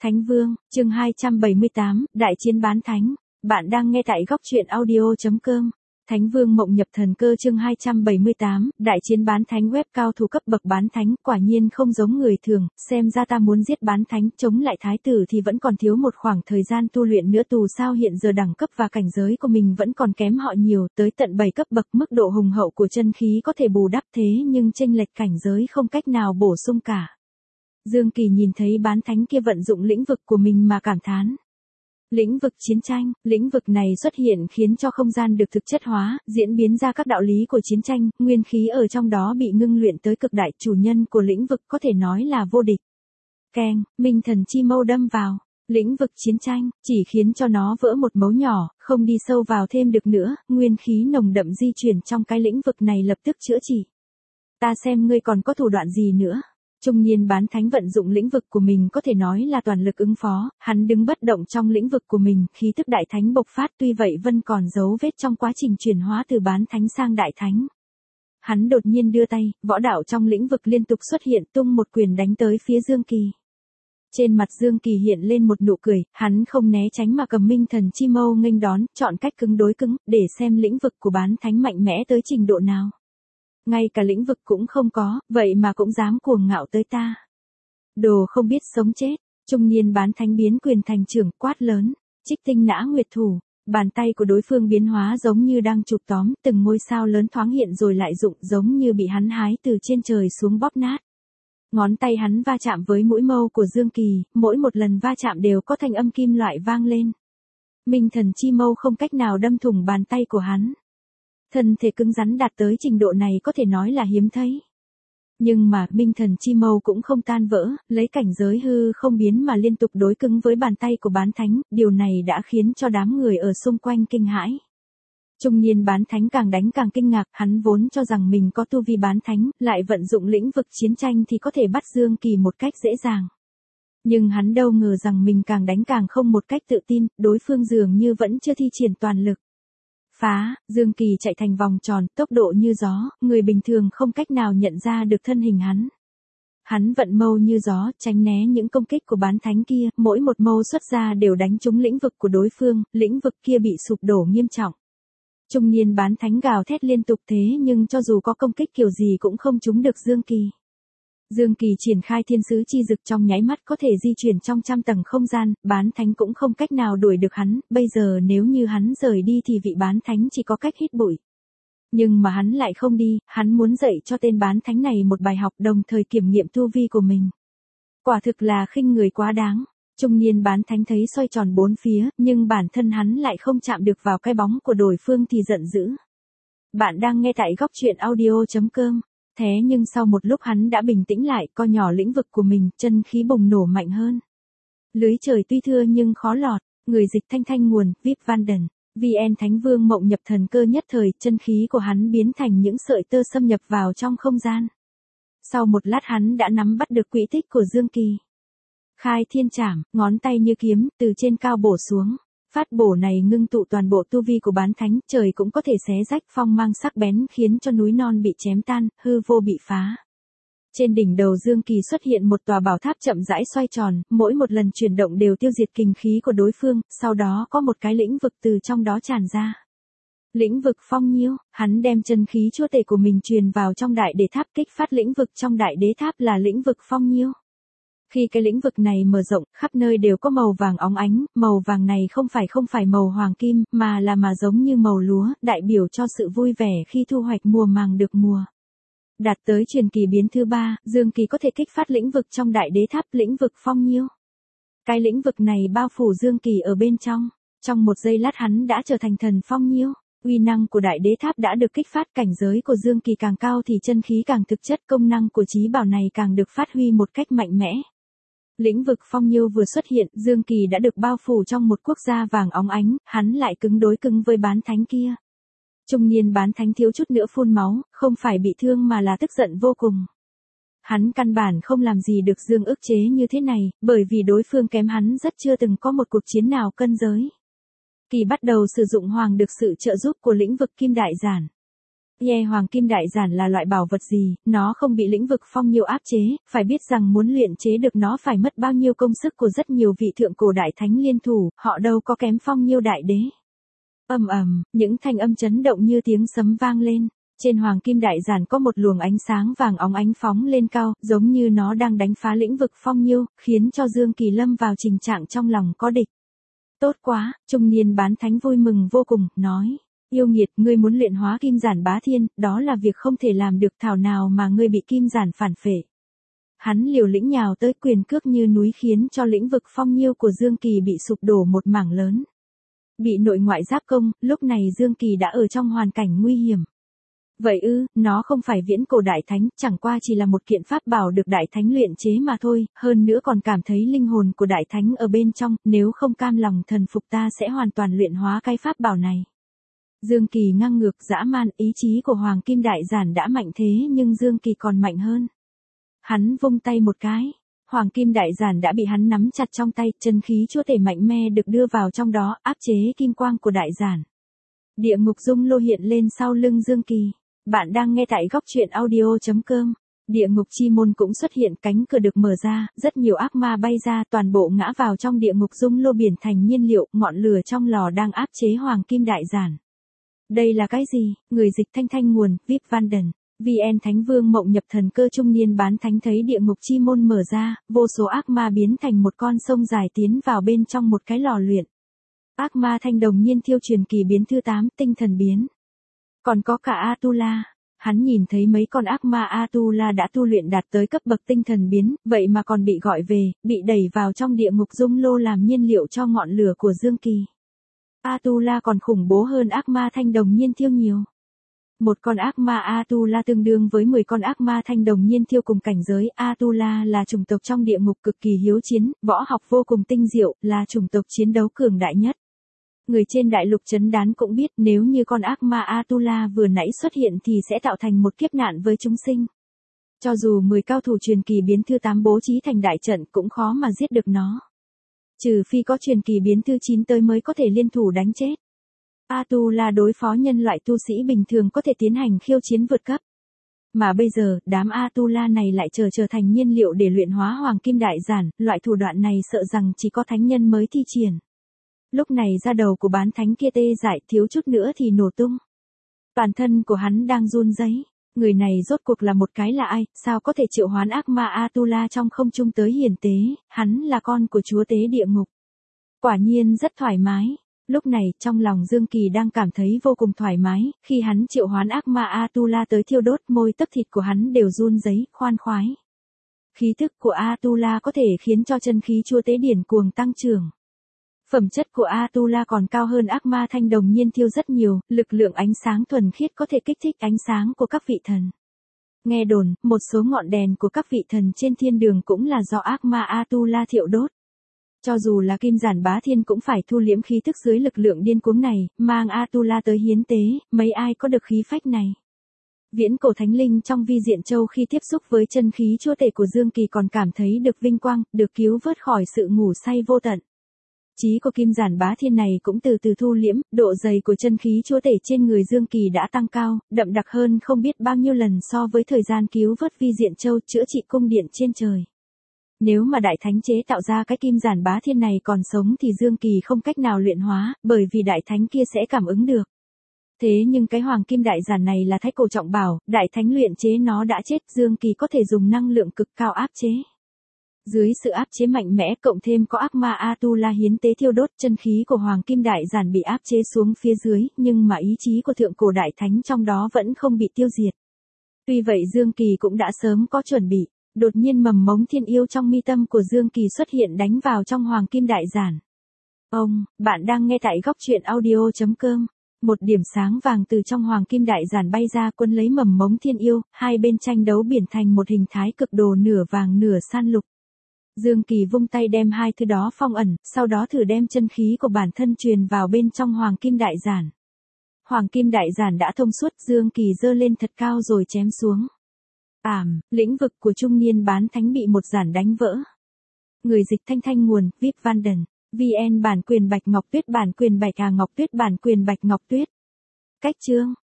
Thánh Vương, chương 278, Đại chiến bán thánh. Bạn đang nghe tại góc truyện audio.com. Thánh Vương mộng nhập thần cơ chương 278, Đại chiến bán thánh. Web cao thủ cấp bậc bán thánh, quả nhiên không giống người thường, xem ra ta muốn giết bán thánh, chống lại thái tử thì vẫn còn thiếu một khoảng thời gian tu luyện nữa. Dù sao hiện giờ đẳng cấp và cảnh giới của mình vẫn còn kém họ nhiều, tới tận 7 cấp bậc, mức độ hùng hậu của chân khí có thể bù đắp thế nhưng chênh lệch cảnh giới không cách nào bổ sung cả. Dương Kỳ nhìn thấy bán thánh kia vận dụng lĩnh vực của mình mà cảm thán. Lĩnh vực chiến tranh, lĩnh vực này xuất hiện khiến cho không gian được thực chất hóa, diễn biến ra các đạo lý của chiến tranh, nguyên khí ở trong đó bị ngưng luyện tới cực đại, chủ nhân của lĩnh vực có thể nói là vô địch. Keng, minh thần chi mâu đâm vào, lĩnh vực chiến tranh, chỉ khiến cho nó vỡ một mấu nhỏ, không đi sâu vào thêm được nữa, nguyên khí nồng đậm di chuyển trong cái lĩnh vực này lập tức chữa trị. Ta xem ngươi còn có thủ đoạn gì nữa. Trung niên bán thánh vận dụng lĩnh vực của mình có thể nói là toàn lực ứng phó, hắn đứng bất động trong lĩnh vực của mình, khí tức đại thánh bộc phát, tuy vậy vẫn còn dấu vết trong quá trình chuyển hóa từ bán thánh sang đại thánh. Hắn đột nhiên đưa tay, võ đạo trong lĩnh vực liên tục xuất hiện, tung một quyền đánh tới phía Dương Kỳ. Trên mặt Dương Kỳ hiện lên một nụ cười, hắn không né tránh mà cầm minh thần chi mâu nghênh đón, chọn cách cứng đối cứng, để xem lĩnh vực của bán thánh mạnh mẽ tới trình độ nào. Ngay cả lĩnh vực cũng không có, vậy mà cũng dám cuồng ngạo tới ta. Đồ không biết sống chết, trung niên bán thánh biến quyền thành trưởng, quát lớn, trích tinh nã nguyệt thủ, bàn tay của đối phương biến hóa giống như đang chụp tóm, từng ngôi sao lớn thoáng hiện rồi lại rụng, giống như bị hắn hái từ trên trời xuống bóp nát. Ngón tay hắn va chạm với mũi mâu của Dương Kỳ, mỗi một lần va chạm đều có thanh âm kim loại vang lên. Minh thần chi mâu không cách nào đâm thủng bàn tay của hắn. Thân thể cứng rắn đạt tới trình độ này có thể nói là hiếm thấy. Nhưng mà, minh thần chi mâu cũng không tan vỡ, lấy cảnh giới hư không biến mà liên tục đối cứng với bàn tay của bán thánh, điều này đã khiến cho đám người ở xung quanh kinh hãi. Trung niên bán thánh càng đánh càng kinh ngạc, hắn vốn cho rằng mình có tu vi bán thánh, lại vận dụng lĩnh vực chiến tranh thì có thể bắt Dương Kỳ một cách dễ dàng. Nhưng hắn đâu ngờ rằng mình càng đánh càng không một cách tự tin, đối phương dường như vẫn chưa thi triển toàn lực. Phá, Dương Kỳ chạy thành vòng tròn, tốc độ như gió, người bình thường không cách nào nhận ra được thân hình hắn. Hắn vận mâu như gió, tránh né những công kích của bán thánh kia, mỗi một mâu xuất ra đều đánh trúng lĩnh vực của đối phương, lĩnh vực kia bị sụp đổ nghiêm trọng. Trung niên bán thánh gào thét liên tục thế nhưng cho dù có công kích kiểu gì cũng không trúng được Dương Kỳ. Dương Kỳ triển khai thiên sứ chi dực trong nháy mắt có thể di chuyển trong trăm tầng không gian, bán thánh cũng không cách nào đuổi được hắn, bây giờ nếu như hắn rời đi thì vị bán thánh chỉ có cách hít bụi. Nhưng mà hắn lại không đi, hắn muốn dạy cho tên bán thánh này một bài học đồng thời kiểm nghiệm tu vi của mình. Quả thực là khinh người quá đáng. Trung niên bán thánh thấy xoay tròn bốn phía, nhưng bản thân hắn lại không chạm được vào cái bóng của đối phương thì giận dữ. Bạn đang nghe tại góc truyện audio.com. Thế nhưng sau một lúc hắn đã bình tĩnh lại, co nhỏ lĩnh vực của mình, chân khí bùng nổ mạnh hơn. Lưới trời tuy thưa nhưng khó lọt, người dịch thanh thanh nguồn, VIP Vanden, VN Thánh Vương mộng nhập thần cơ nhất thời, chân khí của hắn biến thành những sợi tơ xâm nhập vào trong không gian. Sau một lát hắn đã nắm bắt được quỹ tích của Dương Kỳ. Khai thiên trảm, ngón tay như kiếm, từ trên cao bổ xuống. Phát bổ này ngưng tụ toàn bộ tu vi của bán thánh, trời cũng có thể xé rách, phong mang sắc bén khiến cho núi non bị chém tan, hư vô bị phá. Trên đỉnh đầu Dương Kỳ xuất hiện một tòa bảo tháp chậm rãi xoay tròn, mỗi một lần chuyển động đều tiêu diệt kình khí của đối phương, sau đó có một cái lĩnh vực từ trong đó tràn ra. Lĩnh vực phong nhiêu, hắn đem chân khí chúa tể của mình truyền vào trong đại đế tháp, kích phát lĩnh vực trong đại đế tháp là lĩnh vực phong nhiêu. Khi cái lĩnh vực này mở rộng, khắp nơi đều có màu vàng óng ánh, màu vàng này không phải màu hoàng kim, mà giống như màu lúa, đại biểu cho sự vui vẻ khi thu hoạch mùa màng được mùa. Đạt tới truyền kỳ biến thứ 3, Dương Kỳ có thể kích phát lĩnh vực trong đại đế tháp, lĩnh vực phong nhiêu. Cái lĩnh vực này bao phủ Dương Kỳ ở bên trong một giây lát hắn đã trở thành thần phong nhiêu. Uy năng của đại đế tháp đã được kích phát, cảnh giới của Dương Kỳ càng cao thì chân khí càng thực chất, công năng của chí bảo này càng được phát huy một cách mạnh mẽ. Lĩnh vực phong nhiêu vừa xuất hiện, Dương Kỳ đã được bao phủ trong một quốc gia vàng óng ánh, hắn lại cứng đối cứng với bán thánh kia. Trung niên bán thánh thiếu chút nữa phun máu, không phải bị thương mà là tức giận vô cùng. Hắn căn bản không làm gì được Dương ức chế như thế này, bởi vì đối phương kém hắn rất, chưa từng có một cuộc chiến nào cân giới. Kỳ bắt đầu sử dụng hoàng được sự trợ giúp của lĩnh vực kim đại giản. Hoàng kim đại giản là loại bảo vật gì, nó không bị lĩnh vực phong nhiêu áp chế, phải biết rằng muốn luyện chế được nó phải mất bao nhiêu công sức của rất nhiều vị thượng cổ đại thánh liên thủ, họ đâu có kém phong nhiêu đại đế. Ầm ầm, những thanh âm chấn động như tiếng sấm vang lên. Trên hoàng kim đại giản có một luồng ánh sáng vàng óng ánh phóng lên cao, giống như nó đang đánh phá lĩnh vực phong nhiêu, khiến cho Dương Kỳ lâm vào tình trạng trong lòng có địch. Tốt quá, trung niên bán thánh vui mừng vô cùng, nói. Yêu nghiệt, ngươi muốn luyện hóa kim giản bá thiên, đó là việc không thể làm được, thảo nào mà ngươi bị kim giản phản phệ. Hắn liều lĩnh nhào tới, quyền cước như núi, khiến cho lĩnh vực phong nhiêu của Dương Kỳ bị sụp đổ một mảng lớn. Bị nội ngoại giáp công, lúc này Dương Kỳ đã ở trong hoàn cảnh nguy hiểm. Vậy ư, nó không phải viễn cổ đại thánh, chẳng qua chỉ là một kiện pháp bảo được đại thánh luyện chế mà thôi, hơn nữa còn cảm thấy linh hồn của đại thánh ở bên trong, nếu không cam lòng thần phục ta sẽ hoàn toàn luyện hóa cái pháp bảo này. Dương Kỳ ngang ngược dã man, ý chí của Hoàng Kim Đại Giản đã mạnh thế nhưng Dương Kỳ còn mạnh hơn. Hắn vung tay một cái, Hoàng Kim Đại Giản đã bị hắn nắm chặt trong tay, chân khí chúa tể mạnh mẽ được đưa vào trong đó, áp chế kim quang của Đại Giản. Địa ngục dung lô hiện lên sau lưng Dương Kỳ. Bạn đang nghe tại góc truyện audio.com. Địa ngục chi môn cũng xuất hiện, cánh cửa được mở ra, rất nhiều ác ma bay ra, toàn bộ ngã vào trong địa ngục dung lô biển thành nhiên liệu, ngọn lửa trong lò đang áp chế Hoàng Kim Đại Giản. Đây là cái gì? Người dịch thanh thanh nguồn, VIP Vanden. VN Thánh Vương Mộng Nhập Thần Cơ trung niên bán thánh thấy địa ngục chi môn mở ra, vô số ác ma biến thành một con sông dài tiến vào bên trong một cái lò luyện. Ác ma thanh đồng nhiên thiêu truyền kỳ biến thứ 8, tinh thần biến. Còn có cả Atula. Hắn nhìn thấy mấy con ác ma Atula đã tu luyện đạt tới cấp bậc tinh thần biến, vậy mà còn bị gọi về, bị đẩy vào trong địa ngục dung lô làm nhiên liệu cho ngọn lửa của Dương Kỳ. Atula còn khủng bố hơn ác ma thanh đồng nhiên thiêu nhiều. Một con ác ma Atula tương đương với 10 con ác ma thanh đồng nhiên thiêu cùng cảnh giới. Atula là chủng tộc trong địa ngục cực kỳ hiếu chiến, võ học vô cùng tinh diệu, là chủng tộc chiến đấu cường đại nhất. Người trên đại lục Trấn Đán cũng biết nếu như con ác ma Atula vừa nãy xuất hiện thì sẽ tạo thành một kiếp nạn với chúng sinh. Cho dù 10 cao thủ truyền kỳ biến thứ 8 bố trí thành đại trận cũng khó mà giết được nó. Trừ phi có truyền kỳ biến thứ 9 tới mới có thể liên thủ đánh chết. Atula đối phó nhân loại tu sĩ bình thường có thể tiến hành khiêu chiến vượt cấp. Mà bây giờ, đám Atula này lại trở thành nhiên liệu để luyện hóa Hoàng Kim Đại Giản, loại thủ đoạn này sợ rằng chỉ có thánh nhân mới thi triển. Lúc này da đầu của bán thánh kia tê dại, thiếu chút nữa thì nổ tung. Toàn thân của hắn đang run rẩy. Người này rốt cuộc là một cái là ai, sao có thể triệu hoán ác ma Atula trong không trung tới hiển tế, hắn là con của chúa tế địa ngục. Quả nhiên rất thoải mái. Lúc này, trong lòng Dương Kỳ đang cảm thấy vô cùng thoải mái, khi hắn triệu hoán ác ma Atula tới thiêu đốt, môi tấc thịt của hắn đều run rẩy, khoan khoái. Khí thức của Atula có thể khiến cho chân khí chúa tế điển cuồng tăng trưởng. Phẩm chất của Atula còn cao hơn ác ma thanh đồng nhiên thiêu rất nhiều, lực lượng ánh sáng thuần khiết có thể kích thích ánh sáng của các vị thần. Nghe đồn, một số ngọn đèn của các vị thần trên thiên đường cũng là do ác ma Atula thiêu đốt. Cho dù là kim giản bá thiên cũng phải thu liễm khí thức dưới lực lượng điên cuồng này, mang Atula tới hiến tế, mấy ai có được khí phách này. Viễn cổ thánh linh trong Vi Diện Châu khi tiếp xúc với chân khí chúa tể của Dương Kỳ còn cảm thấy được vinh quang, được cứu vớt khỏi sự ngủ say vô tận. Chí của kim giản bá thiên này cũng từ từ thu liễm, độ dày của chân khí chúa tể trên người Dương Kỳ đã tăng cao, đậm đặc hơn không biết bao nhiêu lần so với thời gian cứu vớt Vi Diện Châu chữa trị cung điện trên trời. Nếu mà đại thánh chế tạo ra cái kim giản bá thiên này còn sống thì Dương Kỳ không cách nào luyện hóa, bởi vì đại thánh kia sẽ cảm ứng được. Thế nhưng cái hoàng kim đại giản này là thái cổ trọng bảo, đại thánh luyện chế nó đã chết, Dương Kỳ có thể dùng năng lượng cực cao áp chế. Dưới sự áp chế mạnh mẽ cộng thêm có ác ma Atula hiến tế thiêu đốt, chân khí của Hoàng Kim Đại Giản bị áp chế xuống phía dưới, nhưng mà ý chí của thượng cổ đại thánh trong đó vẫn không bị tiêu diệt. Tuy vậy Dương Kỳ cũng đã sớm có chuẩn bị, đột nhiên mầm mống thiên yêu trong mi tâm của Dương Kỳ xuất hiện đánh vào trong Hoàng Kim Đại Giản. Bạn đang nghe tại góc truyện audio.com. Một điểm sáng vàng từ trong Hoàng Kim Đại Giản bay ra quân lấy mầm mống thiên yêu, hai bên tranh đấu biển thành một hình thái cực đồ nửa vàng nửa san lục. Dương Kỳ vung tay đem hai thứ đó phong ẩn, sau đó thử đem chân khí của bản thân truyền vào bên trong Hoàng Kim Đại Giản. Hoàng Kim Đại Giản đã thông suốt, Dương Kỳ giơ lên thật cao rồi chém xuống. Lĩnh vực của trung niên bán thánh bị một giản đánh vỡ. Người dịch thanh thanh nguồn, VIP Vanden. VN bản quyền Bạch Ngọc Tuyết bản quyền Bạch Ngọc Tuyết bản quyền Bạch Ngọc Tuyết. Cách chương